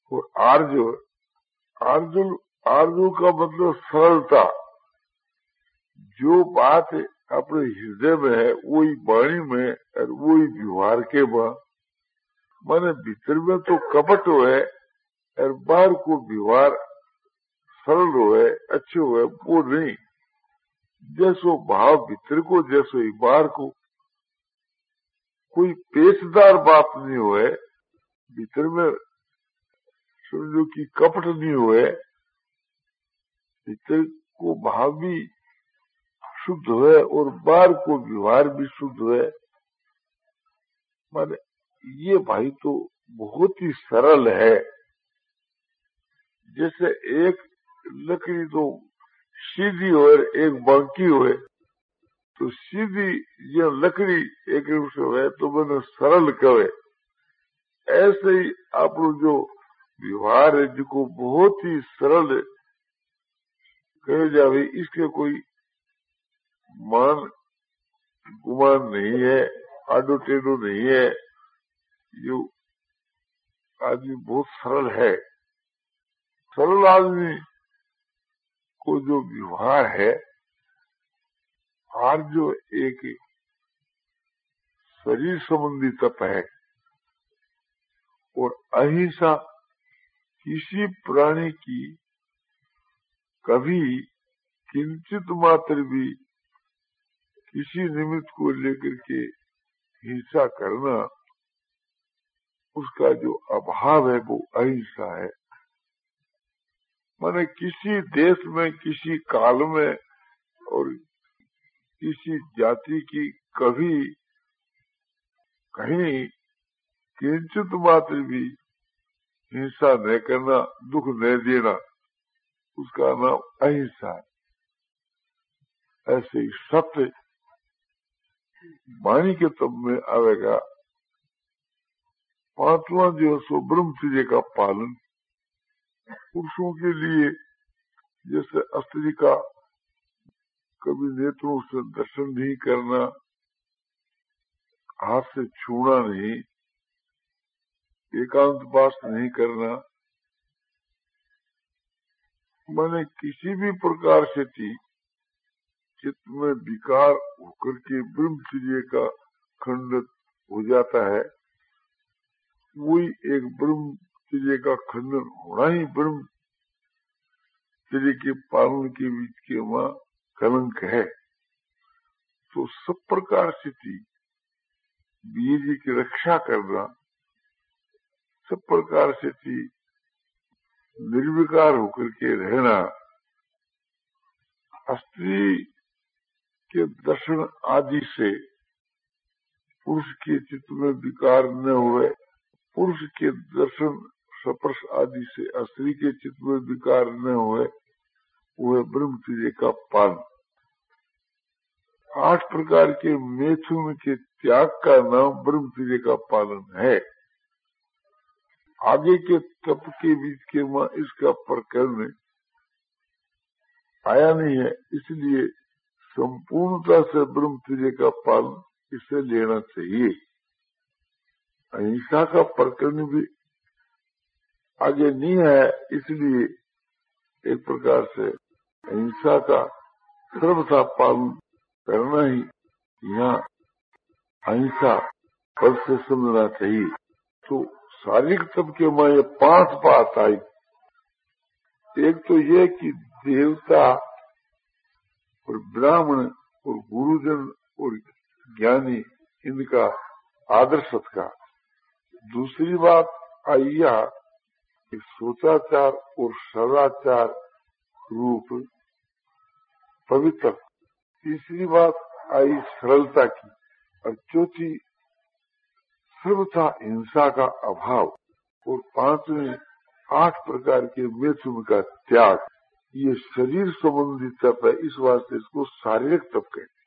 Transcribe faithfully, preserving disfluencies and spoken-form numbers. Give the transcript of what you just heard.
और आर्जो आर्जो आर्जो का मतलब सरलता। जो बात अपने हृदय में है वही वाणी में और वही व्यवहार के वह माने भीतर में तो कपट हो है और बाहर को व्यवहार सरल हो है, अच्छे हो है, वो नहीं। जैसो भाव भीतर को जैसो ही बाहर को। कोई पेचदार बात नहीं हो है, भीतर में समझो कि कपट नहीं हो है, भीतर को भाव भी शुद्ध है और बाहर को व्यवहार भी शुद्ध है। माने ये भाई तो बहुत ही सरल है। जैसे एक लकड़ी तो सीधी हो एक बांकी हो, तो सीधी ये लकड़ी एक रूप से हो तो मैंने सरल कहे। ऐसे ही आप जो व्यवहार है जिसको बहुत ही सरल कहे जावे, इसके कोई मान गुमान नहीं है, आडो टेढ़ो नहीं है। जो आदमी बहुत सरल है, सरल आदमी को जो व्यवहार है, और जो एक शरीर संबंधी तप है और अहिंसा किसी प्राणी की कभी किंचित मात्र भी किसी निमित्त को लेकर के हिंसा करना, उसका जो अभाव है वो अहिंसा है। माने किसी देश में, किसी काल में और किसी जाति की कभी कहीं किंचित मात्र भी हिंसा न करना, दुख न देना, उसका नाम अहिंसा है। ऐसे ही सत्य वाणी के तब में आवेगा। पांचवा जो सो ब्रह्मचर्य का पालन। पुरुषों के लिए जैसे स्त्री का कभी नेत्रों से दर्शन नहीं करना, हाथ से छूना नहीं, एकांत वास नहीं करना, माने किसी भी प्रकार से थी चित्त में विकार होकर के ब्रह्मचर्य का खंडित हो जाता है। वही एक ब्रह्मचर्य का खंडन होना ही ब्रह्मचर्य के पालन के बीच के वहाँ कलंक है। तो सब प्रकार से थी बीज की रक्षा करना, सब प्रकार से थी निर्विकार होकर के रहना, स्त्री के दर्शन आदि से पुरुष के चित्त में विकार न हुए, पुरुष के दर्शन स्पर्श आदि से स्त्री के चित्त में विकार न हुए, वह ब्रह्मचर्य का पालन। आठ प्रकार के मैथुन के त्याग का नाम ब्रह्मचर्य का पालन है। आगे के तप के बीच के मां इसका प्रकरण आया नहीं है, इसलिए संपूर्णता से ब्रह्मचर्य का पालन इसे लेना चाहिए। अहिंसा का प्रकरण भी आगे नहीं है, इसलिए एक प्रकार से अहिंसा का सर्वथा पालन करना ही यहाँ अहिंसा पद से समझना चाहिए। तो शारीरिक तप के में ये पांच बात आई। एक तो ये कि देवता और ब्राह्मण और गुरुजन और ज्ञानी इनका आदर सत्कार। दूसरी बात आई यह कि सोचाचार और सदाचार रूप पवित्र। तीसरी बात आई सरलता की, और चौथी सर्वथा हिंसा का अभाव, और पांचवें आठ प्रकार के मैथुन का त्याग। ये शरीर संबंधी तप है, इस वास्ते इसको शारीरिक तप कहते हैं।